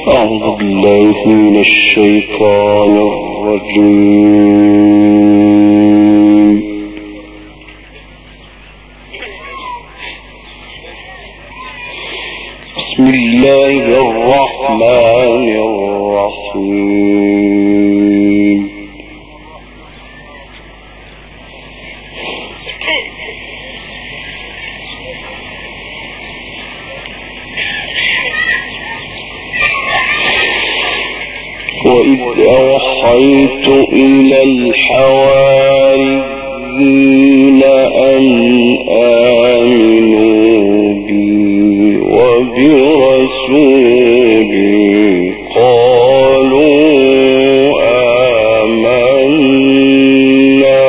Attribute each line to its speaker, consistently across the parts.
Speaker 1: أعوذ بالله من الشيطان الرجيم. بسم الله الرحمن الرحيم. وإذ أوحيت إلى الحواريين أن آمنوا بي وبرسولي قالوا آمنا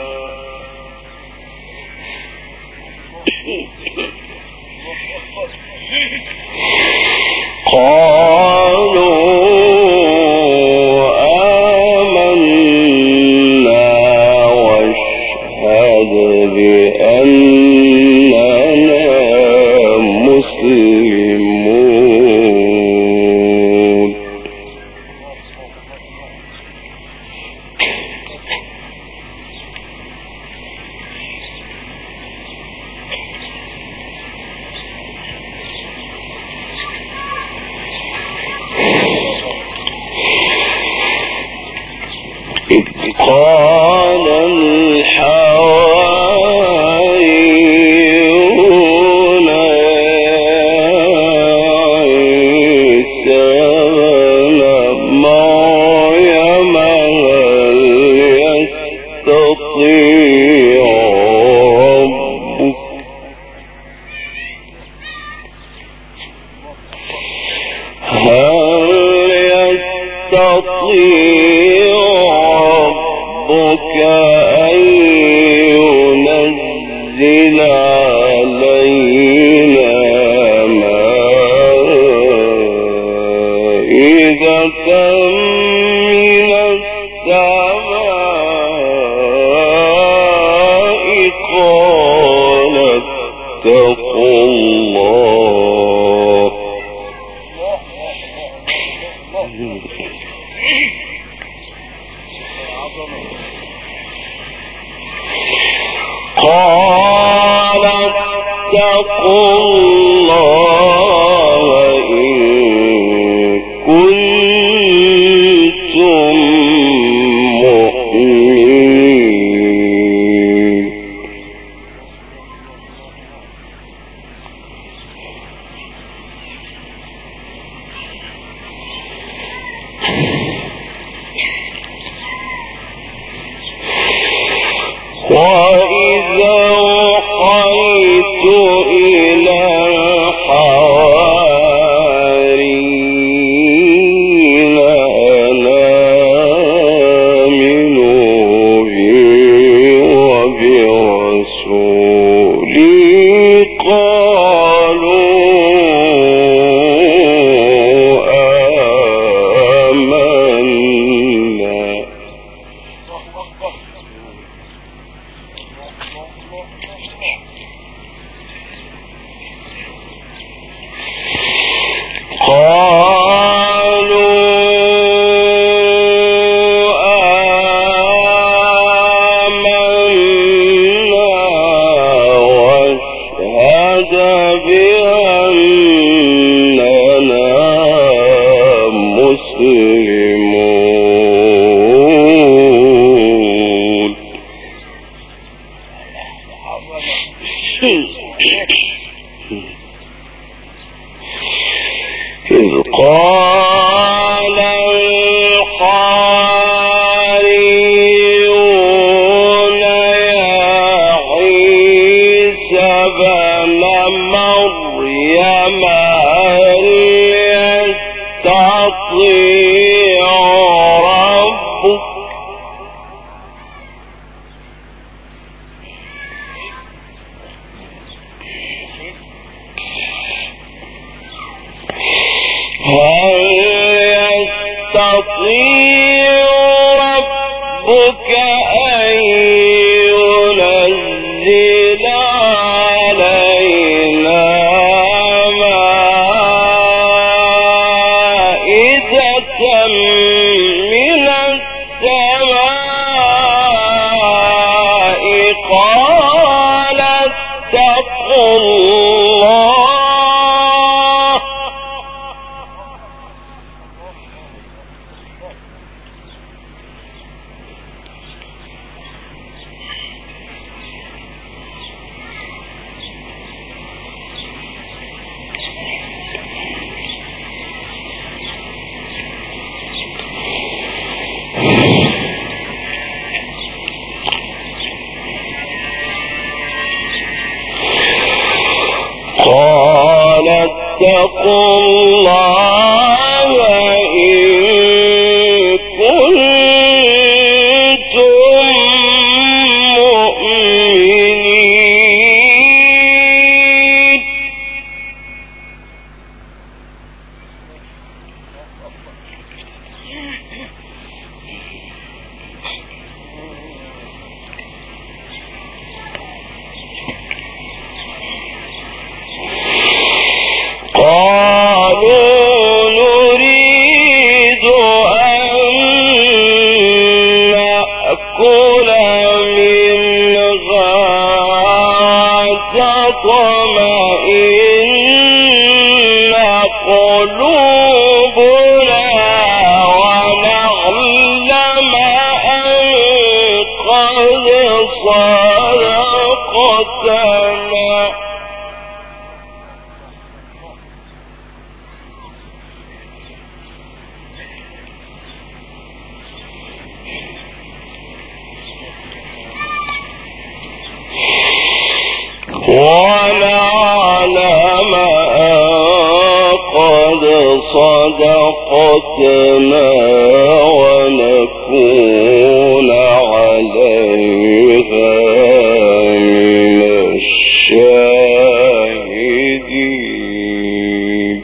Speaker 1: قال الحواريون عيسى ابن مريم هل يستطيع ربك أن ينزل علينا مائدة من السماء قال اتقوا الله إن كنتم مؤمنين. وإذا أوحيت إلى الحواريين أن آمنوا بي وبرسولي قالوا آمنا. إذ قال الحواريون يا عيسى ابن مريم هل يستطيع ربك أن ينزل علينا من السماء قال اتقوا الله اتقوا الله إن كنتم مؤمنين قالوا نريد أن نأكل منها وتطمئن قلوبنا ونعلم أن قد صدقتنا ونعلم أن قد صدقتنا ونكون عليها من الشاهدين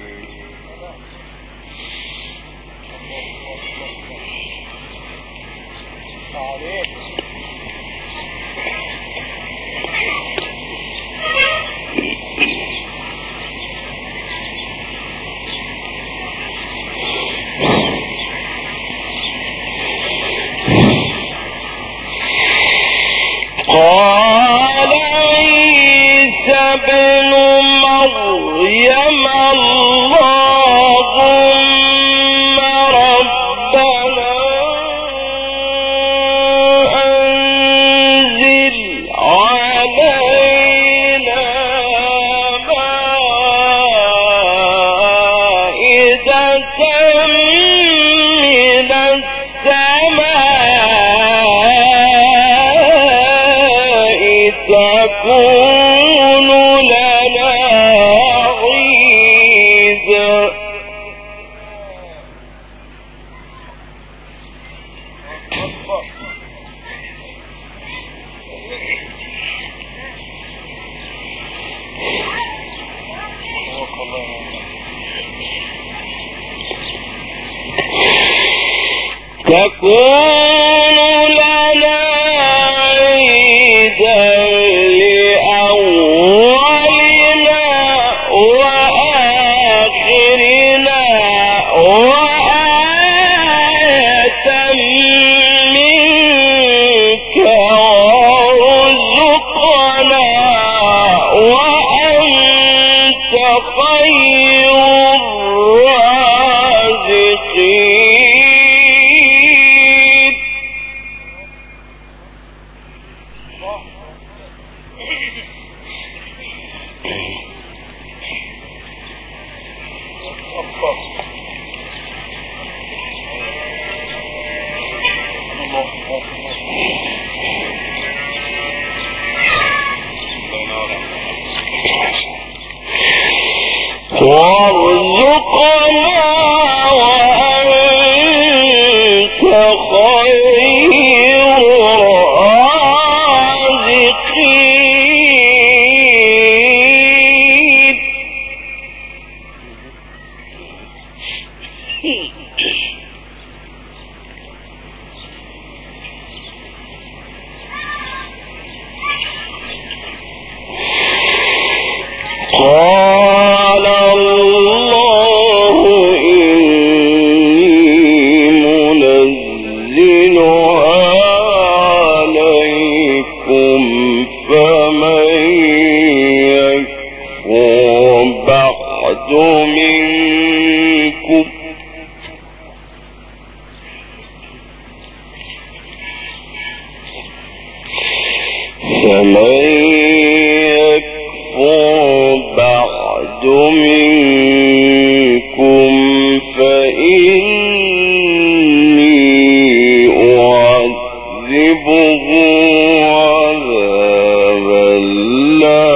Speaker 1: قال عيسى ابن مريم اللهم ربنا أنزل علينا مائدة من السماء تكون لنا عيدا تكون لنا عيدا لأولنا وآخرنا وآية منك وارزقنا وأنت خير الرازقين وارزقنا وأنت خير الرازقين قال الله إني فمن يكفر بعد منكم فإني أعذبه عذابا لا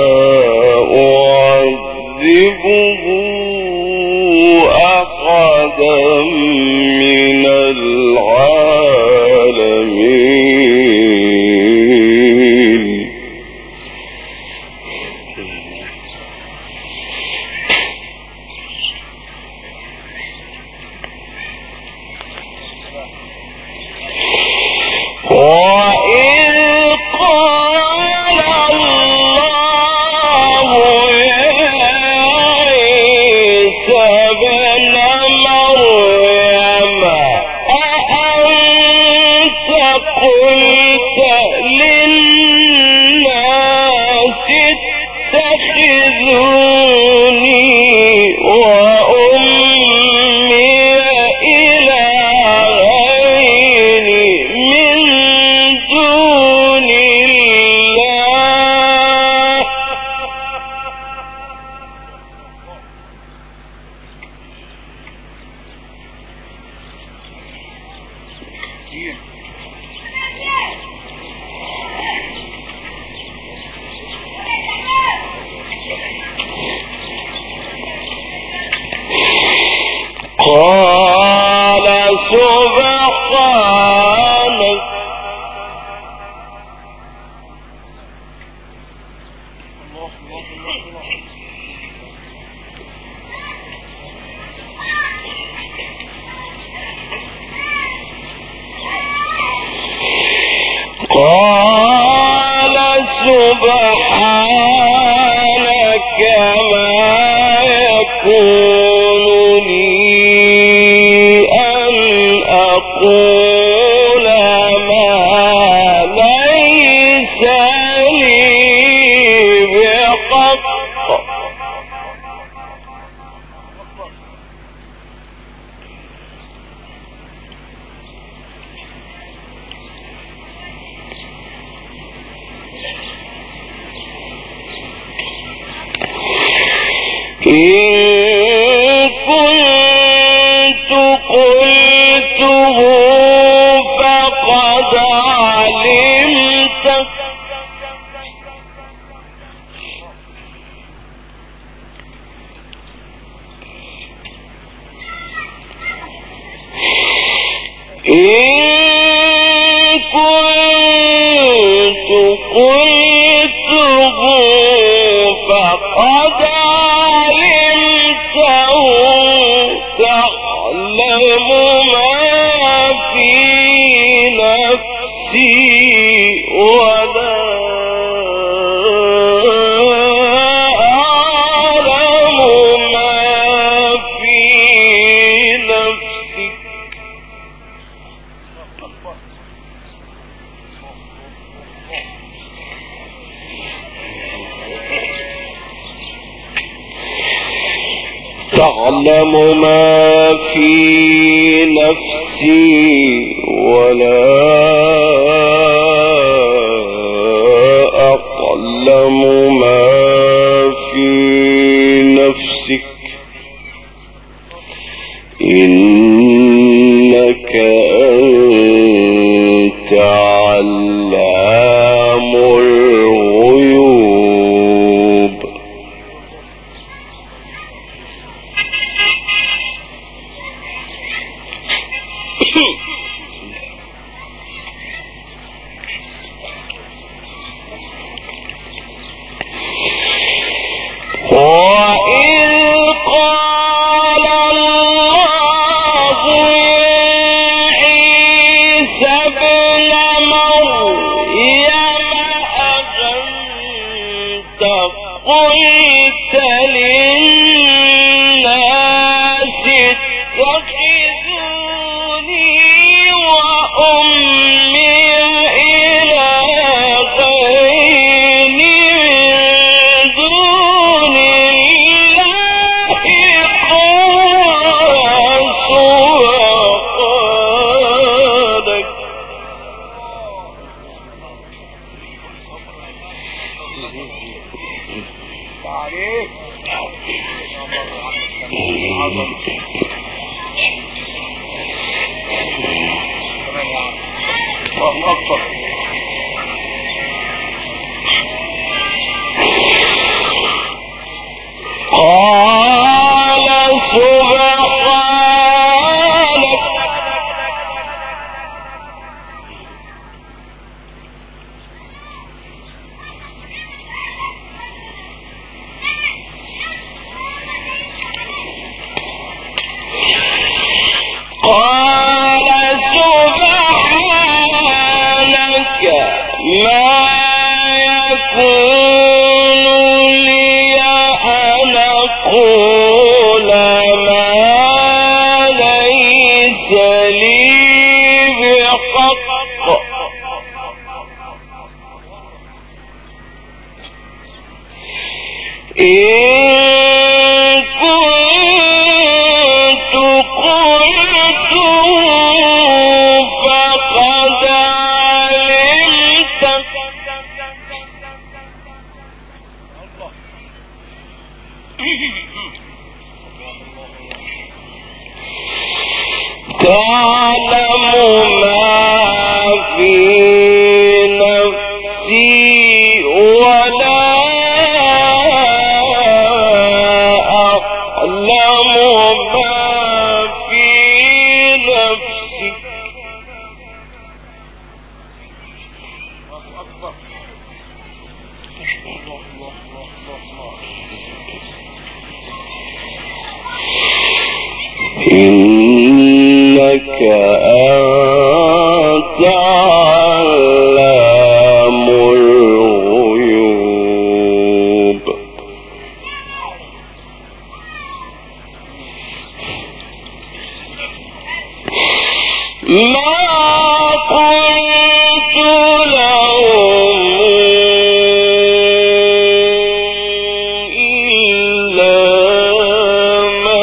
Speaker 1: أعذبه أحدا من العالمين. وإذ قال الله يا عيسى ابن مريم أأنت قلت للناس اتخذوني وأمي إلهين من دون الله قال سبحانك قال سبحانك ما يكون لي أن أقول ما ليس لي بحق إن كنت قلته فقد علمته إن كنت قلته فقد علمته تعلم ما في نفسي ولا أعلم ما في نفسك تعلم ما في نفسي ولا أعلم ما في نفسك إنك أنت علام الغيوب. وإذ قال الله يا عيسى ابن مريم أأنت قلت للناس اتخذوني وأمي إلهين من دون الله قال إنك أنت علام الغيوب ما قلت لهم إلا ما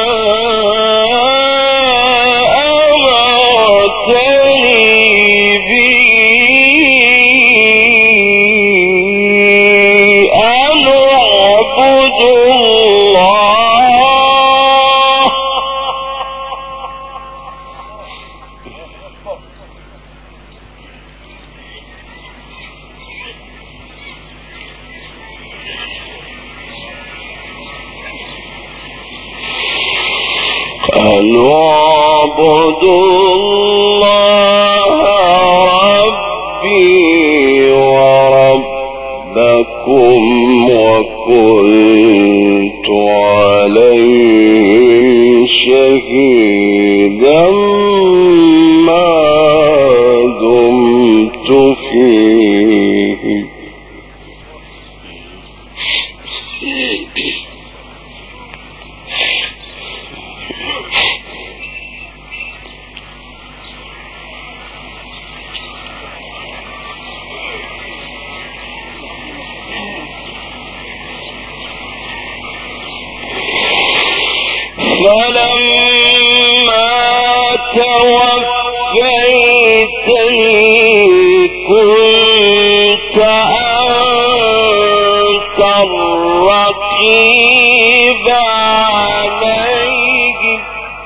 Speaker 1: أمرتني به أن اعبدوا الله أن اعبدوا الله ربي وربكم وكنت عليهم شهيدا ما دمت فيه فلما توفيتني كنت أنت الرقيب عليهم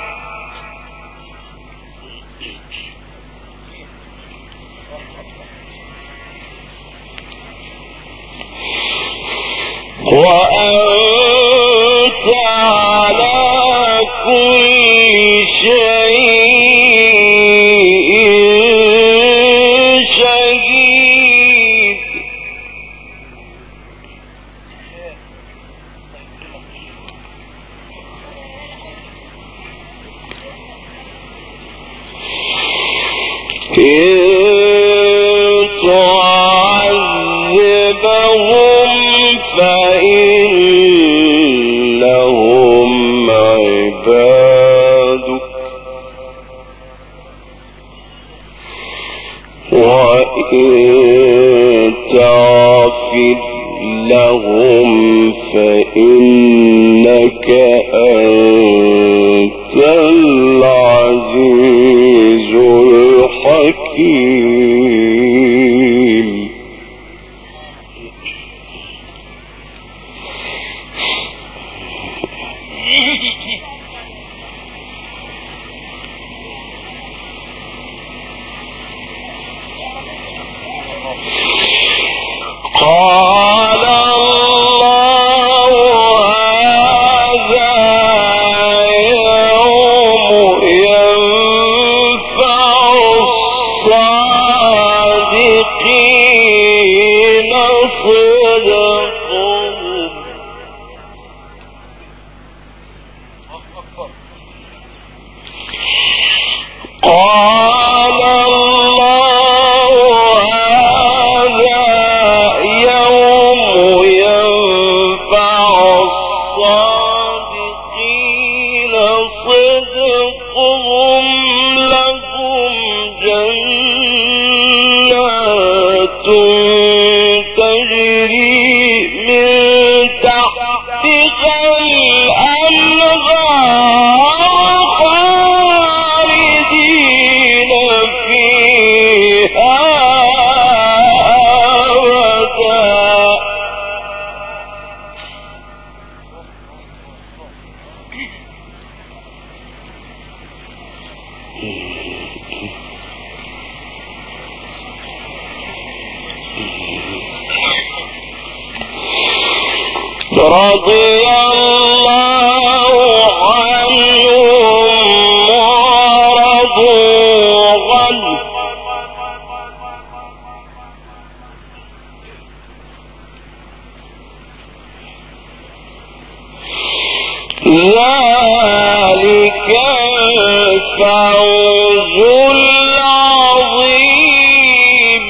Speaker 1: وأنت على كل شيء شهيد إن تعذبهم فإنهم عبادك وإن تغفر لهم فإنك أنت العزيز الحكيم قال الله هذا يوم ينفع الصادقين صدقهم قال الله هذا يوم ينفع الصادقين صدقهم لهم جنات تجري من تحتها الأنهار خالدين فيها أبدا. رضي الله عنهم ورضوا عنه ذلك الفوز العظيم.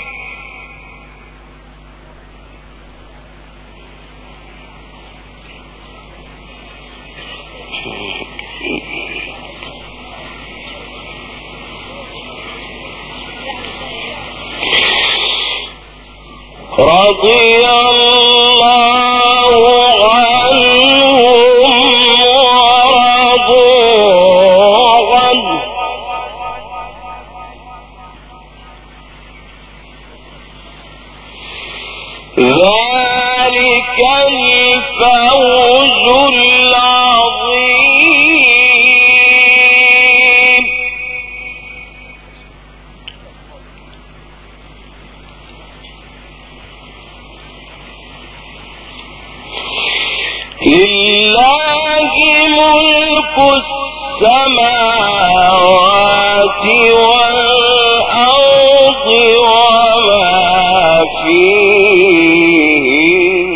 Speaker 1: رضي الله عنهم ورضوا عنه ذلك الفوز العظيم. لله ملك السماوات والأرض وما فيهن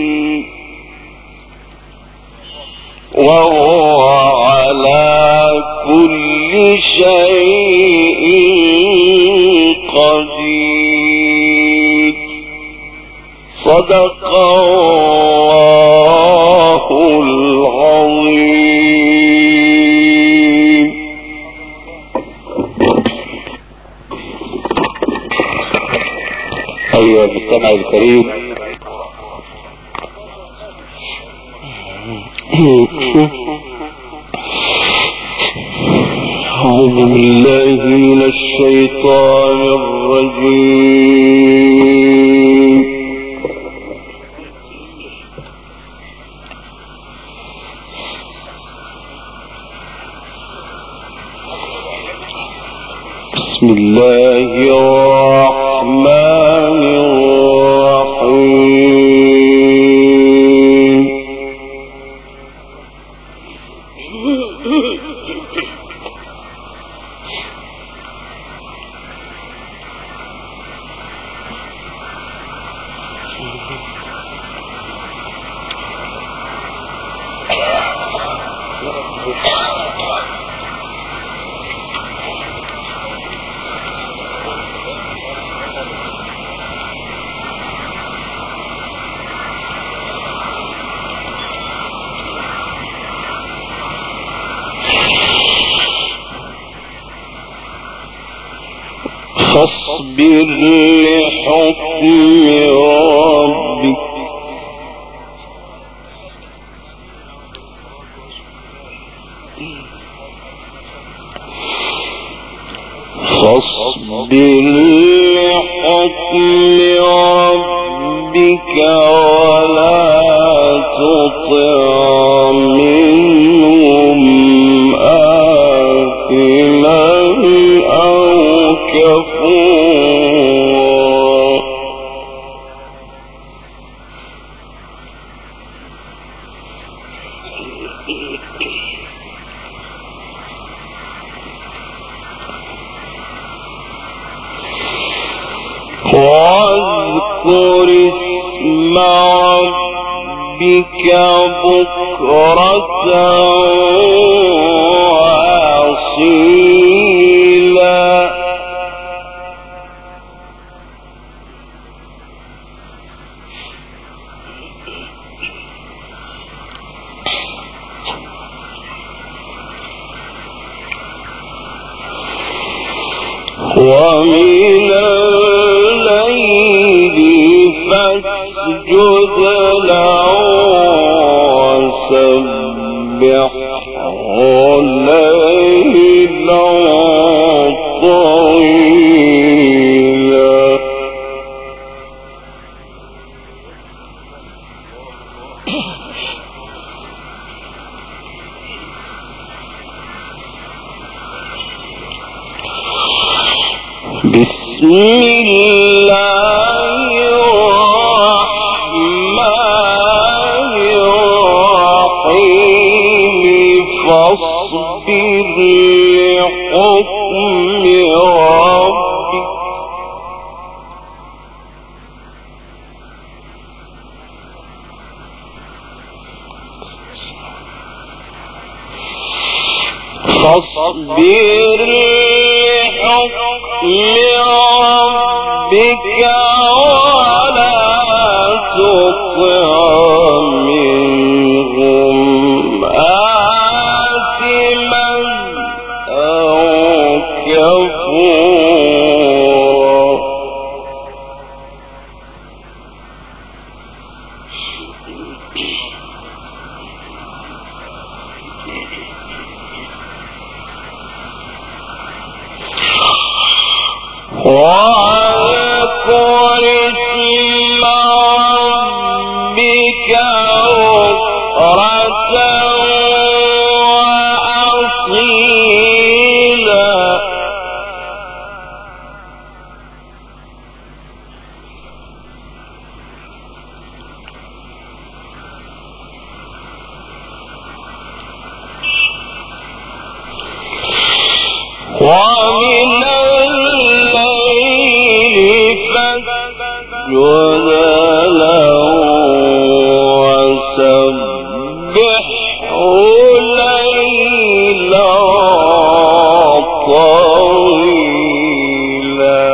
Speaker 1: وهو على كل شيء قدير. صدق الله العظيم. أيها المستمع الكريم، أعوذ بالله من الشيطان الرجيم. بسم الله الرحمن الرحيم. فاصبر لحكم ربك ولا تطع منهم آثما أو كفورا. واذكر اسم ربك بكرة وأصيلا. ومن الليل فاسجد له وسبحه ليلا طويلا. بسم الله الرحمن الرحيم فاصبر لحكم ربك فاصبر لحكم ربك ولا تطع منهم آثما أو كفورا. واذكر اسم ربك بكرة وأصيلا. ومن الليل فاسجد له وسبحه ليلا طويلا.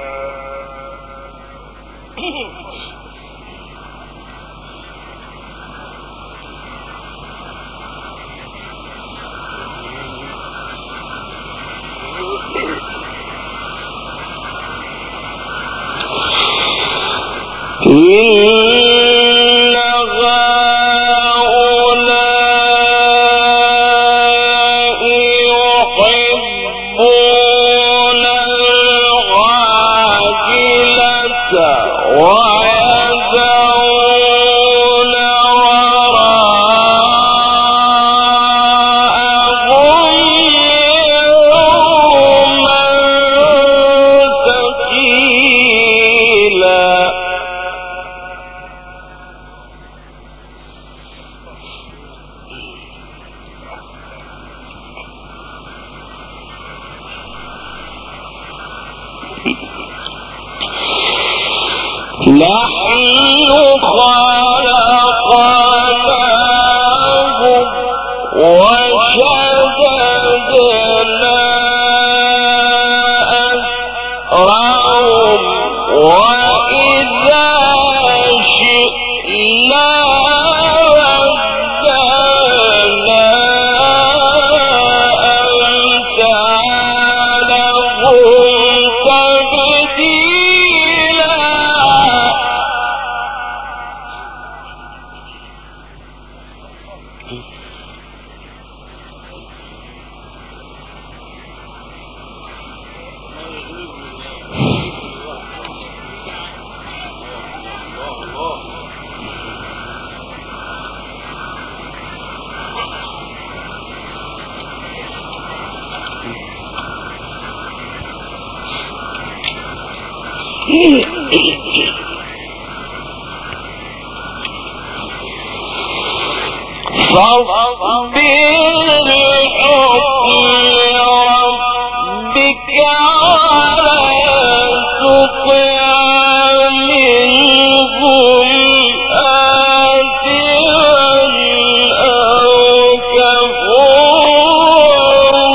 Speaker 1: إن هؤلاء يحبون العاجلة ويذرون وراءهم يوما ثقيلا. نحن خلقناهم وشددنا أسرهم وإذا شئنا رددنا أمثالهم تبديلا. فاصبر لحكم ربك ولا تطع منهم آثما أو كفورا.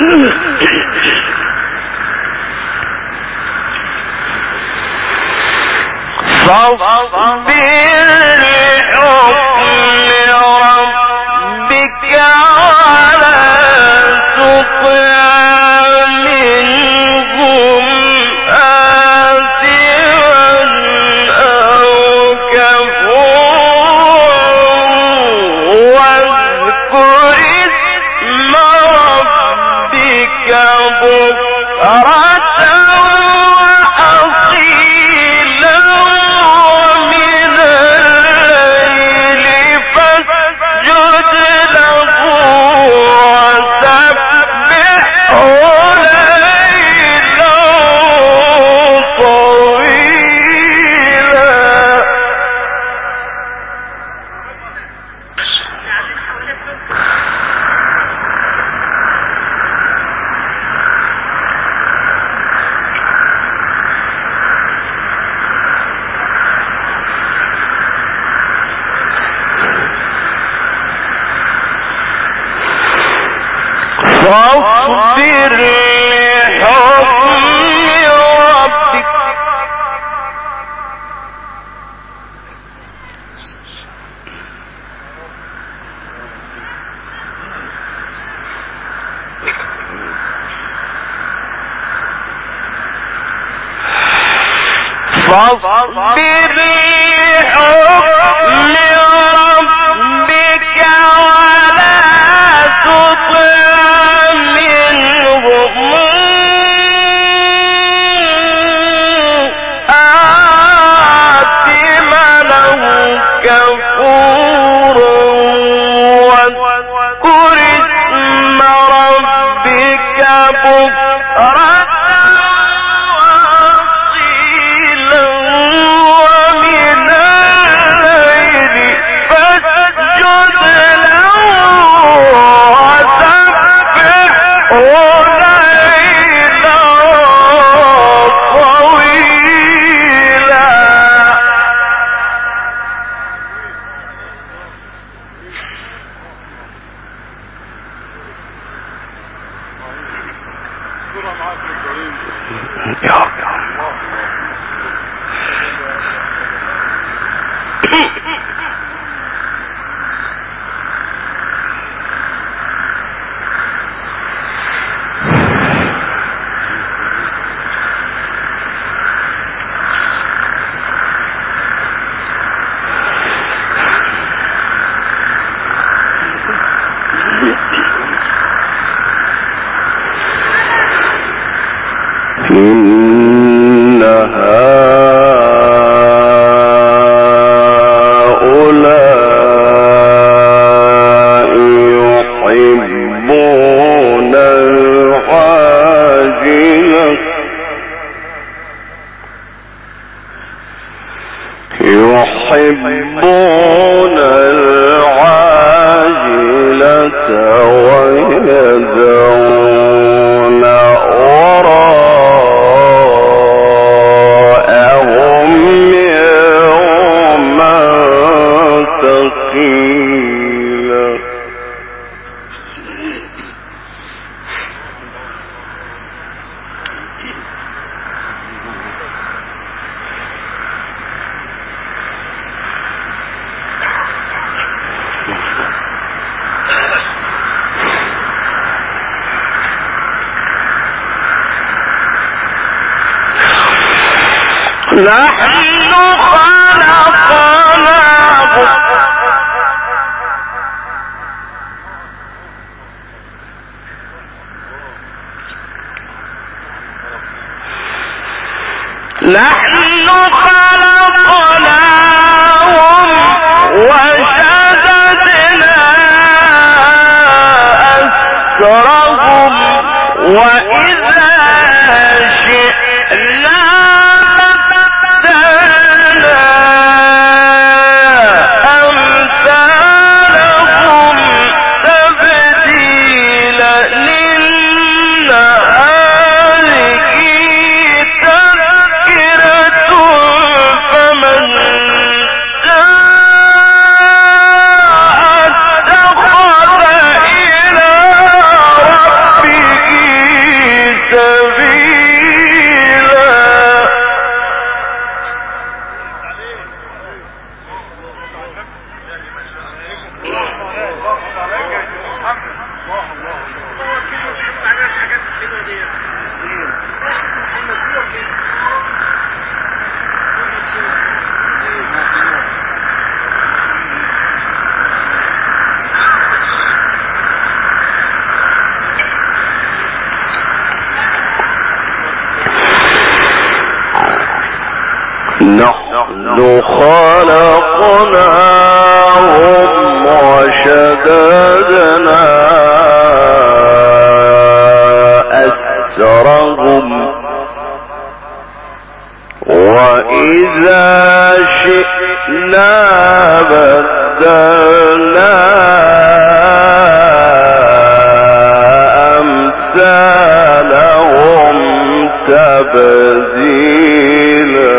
Speaker 1: نحن خلقناهم وشددنا أسرهم وإذا شئنا بدلنا نحن خلقناهم وشددنا أسرهم وإذا شئنا بدلنا أمثالهم تبديلا.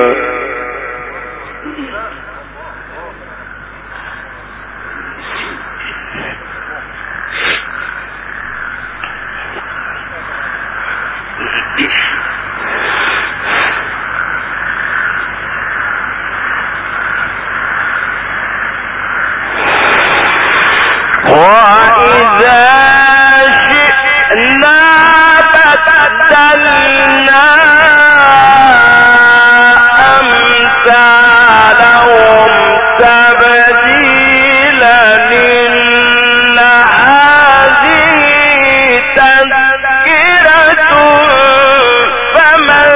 Speaker 1: وإذا شئنا بدلنا أمثالهم تبديلا إن هذه تذكرة فمن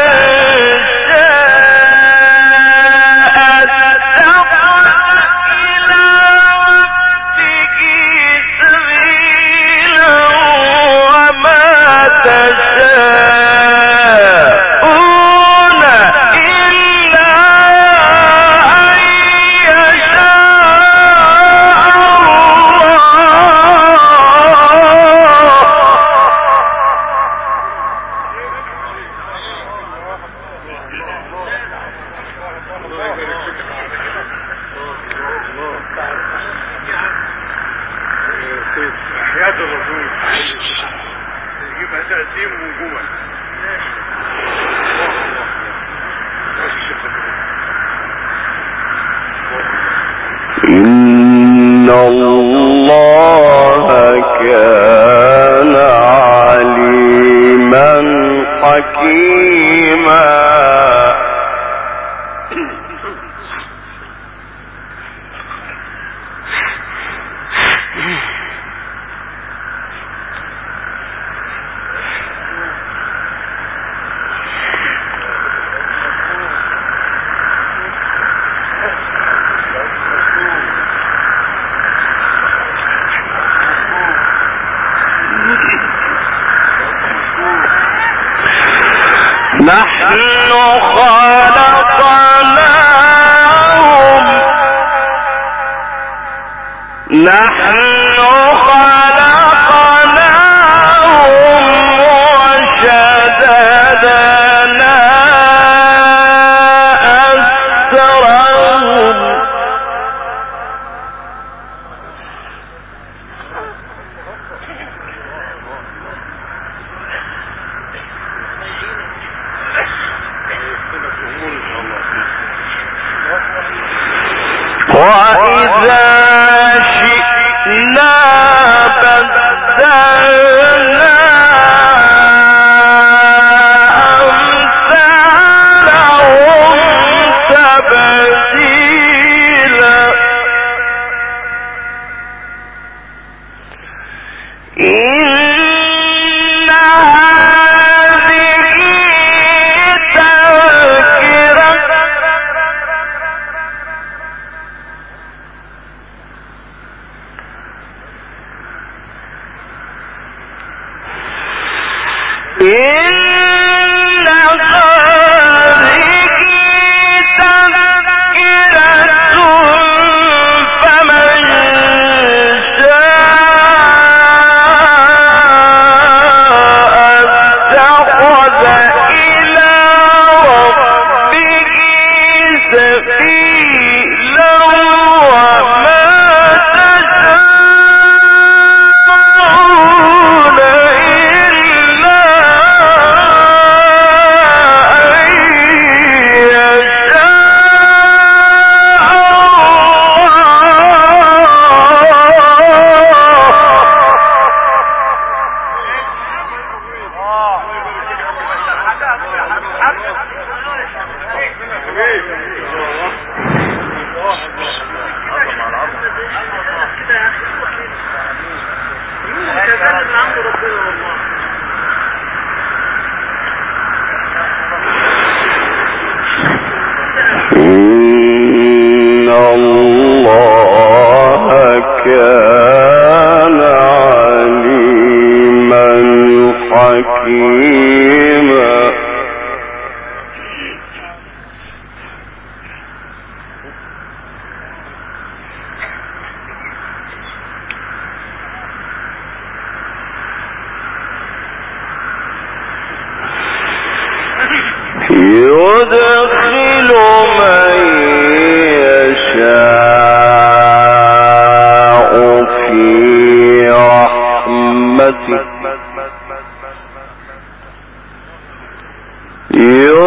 Speaker 1: إن الله كان عليما حكيما. نحن خلقناهم وشددنا أسرهم وإذا شئنا بدلنا أمثالهم تبديلا إن هذه تذكرة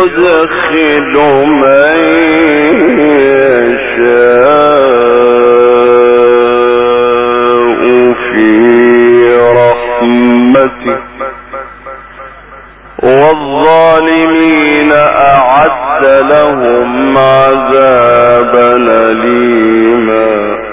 Speaker 2: يدخل من يشاء في رحمته والظالمين أعد لهم عذابا أليما.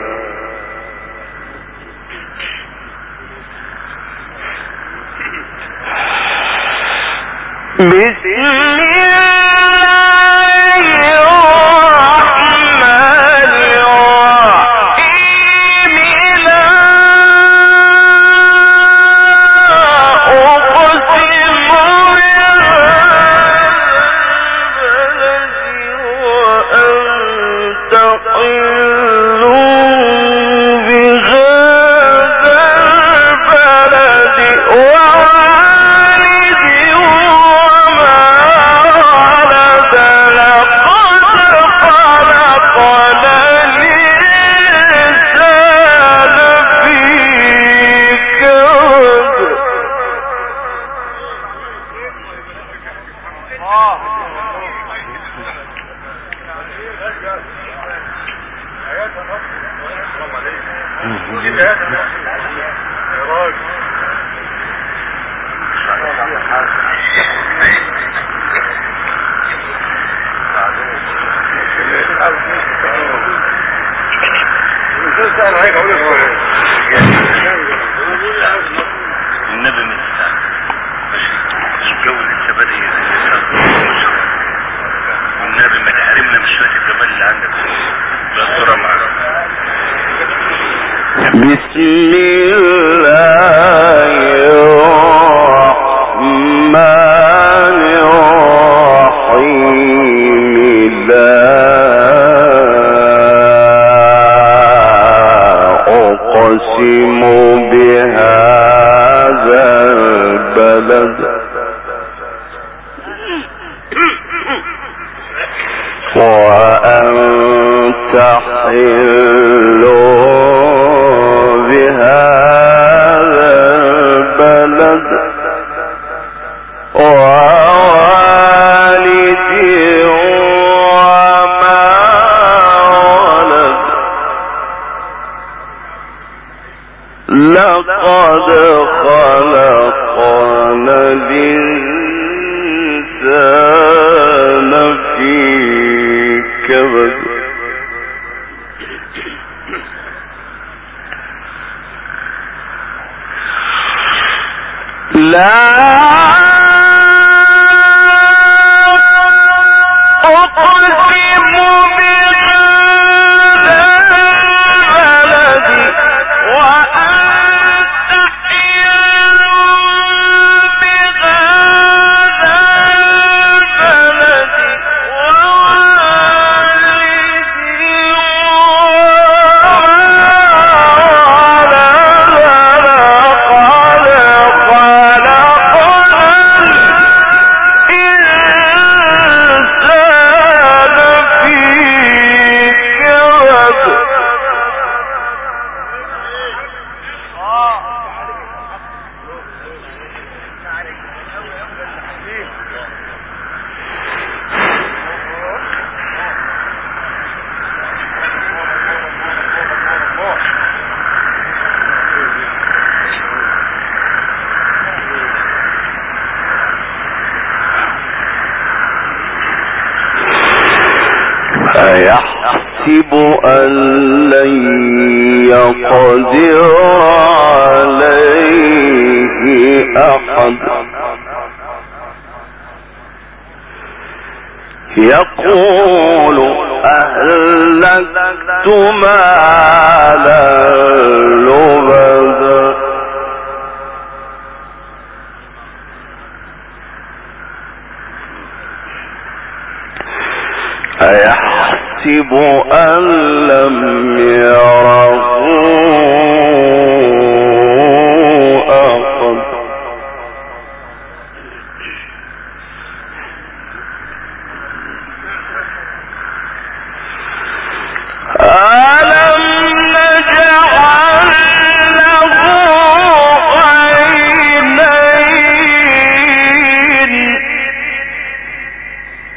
Speaker 3: النبي من الجو لسه بدأ والنبي ما تحرمنا من شوية الجمال اللي عندك بالصورة معنا.
Speaker 2: بسم الله الرحمن الرحيم. لا أقسم بهذا البلد وأنت حل بهذا البلد ووالد وما ولد. لقد خلقنا الإنسان في كبد. لا أقسم بهذا البلد وأنت حل بهذا البلد أيحسب أن لن يقدر عليه أحد يقول أهلكت مالا لبدا أيحسب أن لم يره أحد ألم نجعل له عينين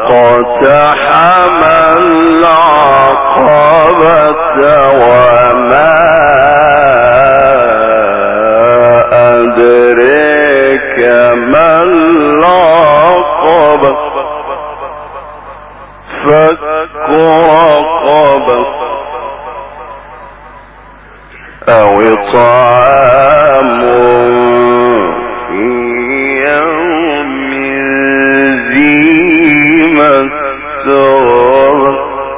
Speaker 2: فاقتحم العقبة وما أدرك ما العقبة فك رقبة أو إطعام في يوم ذي مسغبة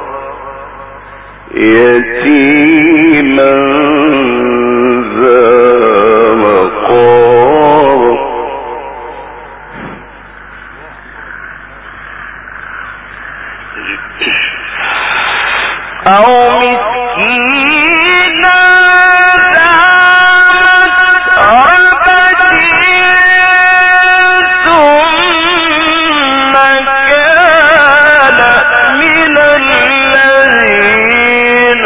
Speaker 2: يتيما ذا مقربة أو مسكينا ذا متربة ثم كان من الذين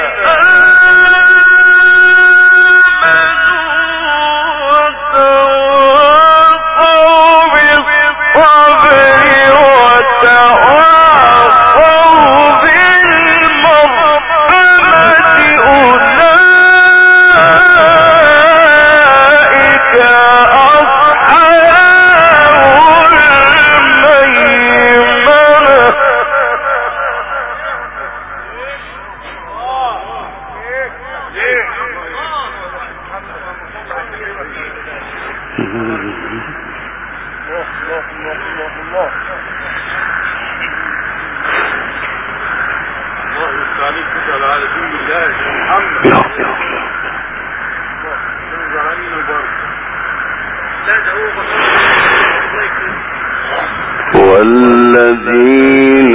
Speaker 2: والذين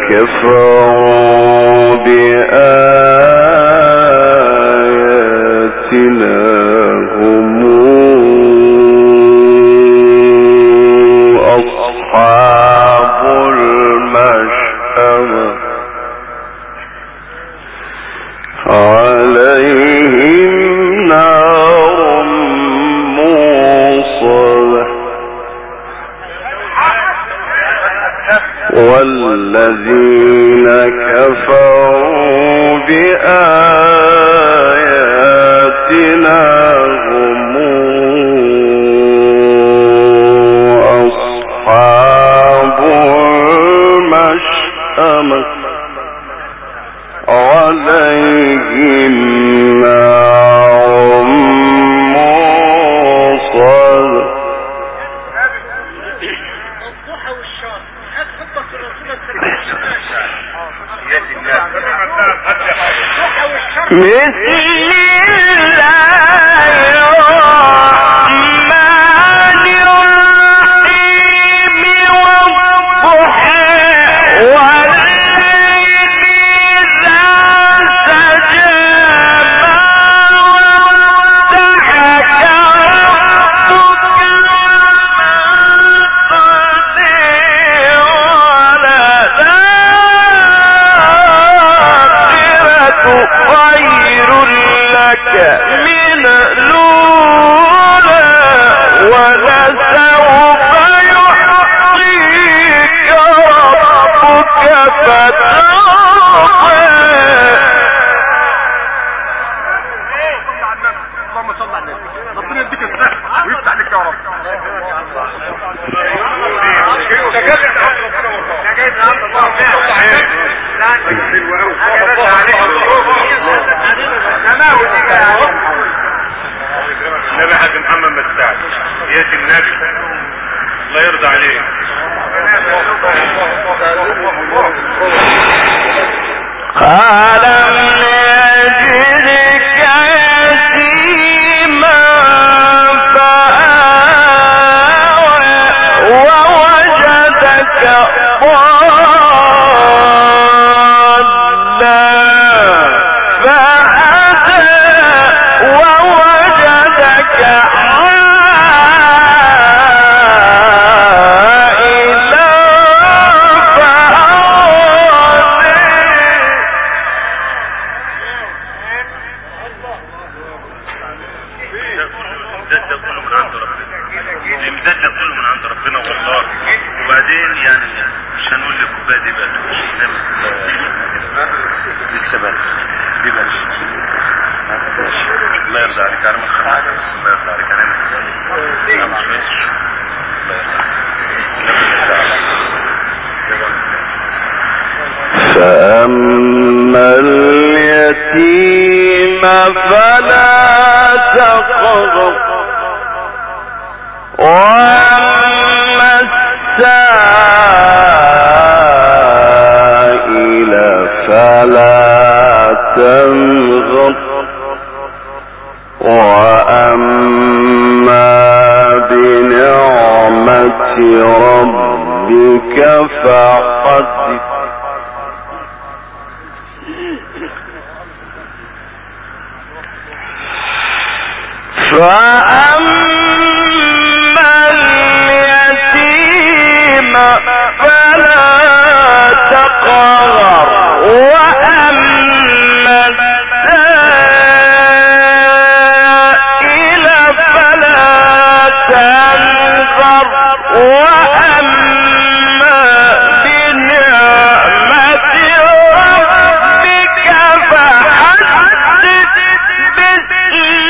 Speaker 2: كفروا بآياتنا هم أصحاب المشأمة عليهم نار موصدة والذين كفروا بآياتنا هم أصحاب المشأمة عليهم نار موصدة بسم الله الرحمن الرحيم والضحى والليل إذا سجى ما ودعك ربك خير لك من الأولى ولسوف يعطيك ربك فترضى.
Speaker 3: اللهم صل على النبي. ربنا يديك الصحة ويفتح عليك يا رب. النبي حاج محمد مساعد ياتي النبي الله يرضى عليه.
Speaker 2: ألم يجدك يتيما فآوى ووجدك ضالا فهدى ووجدك عائلا فأغنى.
Speaker 3: الامداد ده كله من عند ربنا والله. وبعدين يعني مش هنقول الكوبايه دي بقى لسه بقى دي بقى الله يرضى عليك على مخك الله يرضى عليك انا
Speaker 1: فأما اليتيم فلا تقهر وأما السائل فلا تنغر وأما بنعمة ربك فحدث فأما اليتيم فلا تقهر وأما السائل فلا تنظر وأما بنعمة ربك فحدث بسم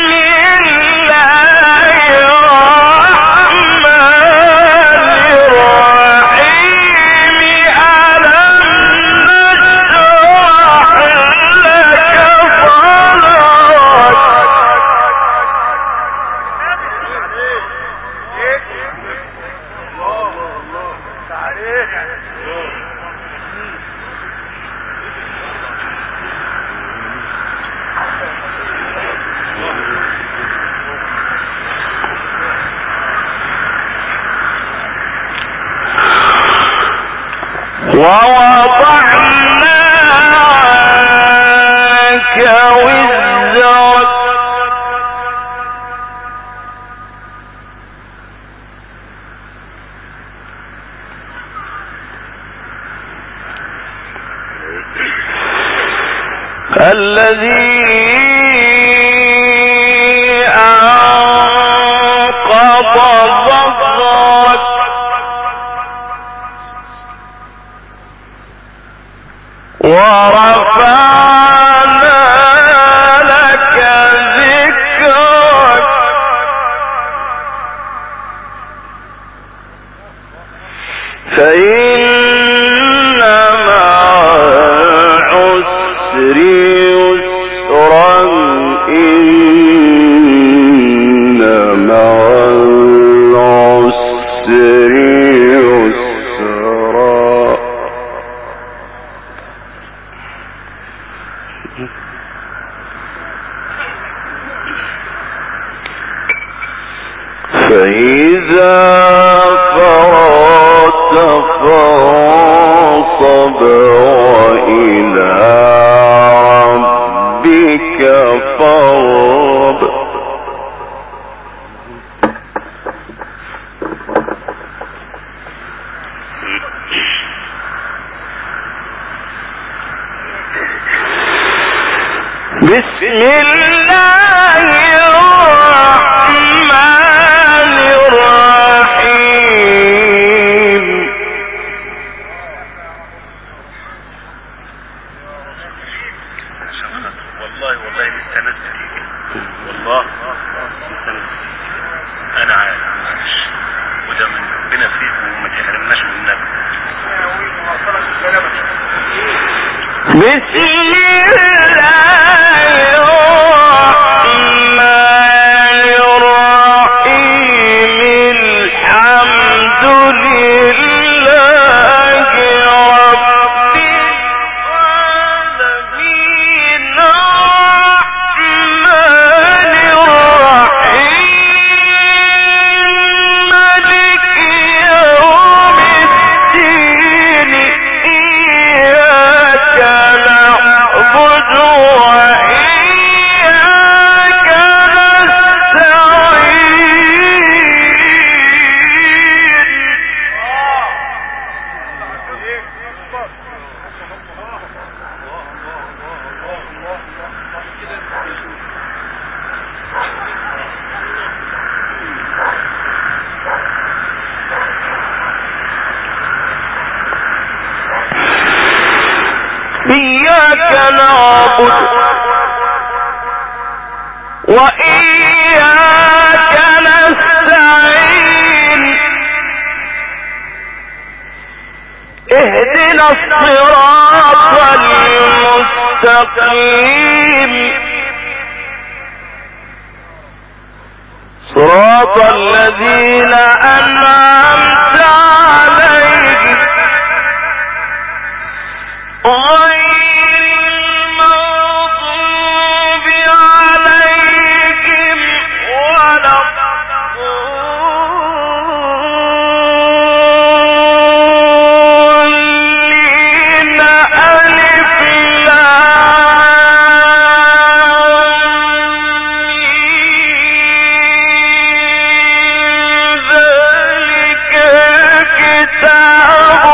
Speaker 1: ووضعنا عنك وزرك الذي أنقض ظهرك ورفعنا لك ذكرك فإن مع العسر يسرا إن مع العسر يسرا فإذا فرغت فانصب وإلى ربك فارغب بسم الله الرحمن الرحيم
Speaker 3: والله استندت فيك والله استندت فيك انا عارف وده من ربنا فيك وما تحرمناش من النبي
Speaker 1: بسم الله الرحمن الرحيم الحمد لله رب العالمين الرحمن الرحيم مالك يوم الدين إياك نعبد وإياك نستعين نعبد وإياك نستعين اهدنا الصراط المستقيم صراط الذين أنعمت عليهم غير المغضوب عليهم ولا الضالين ألف ذلك الكتاب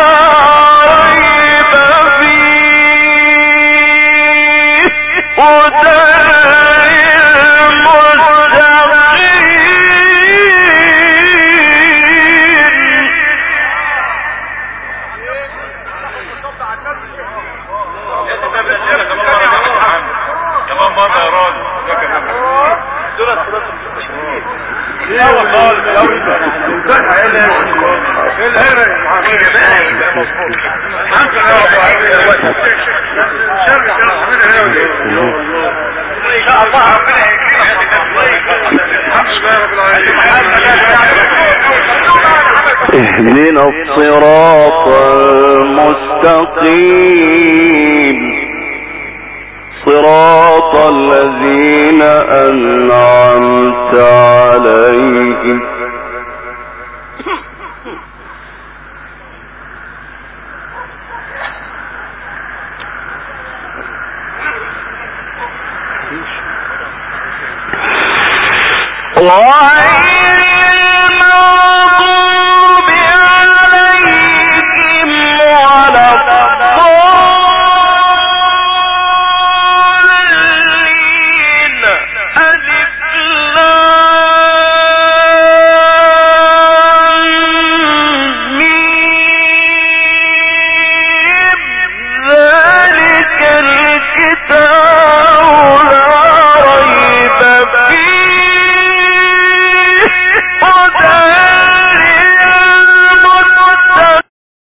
Speaker 1: اهدنا الصراط المستقيم صراط الذين أنعمت عليهم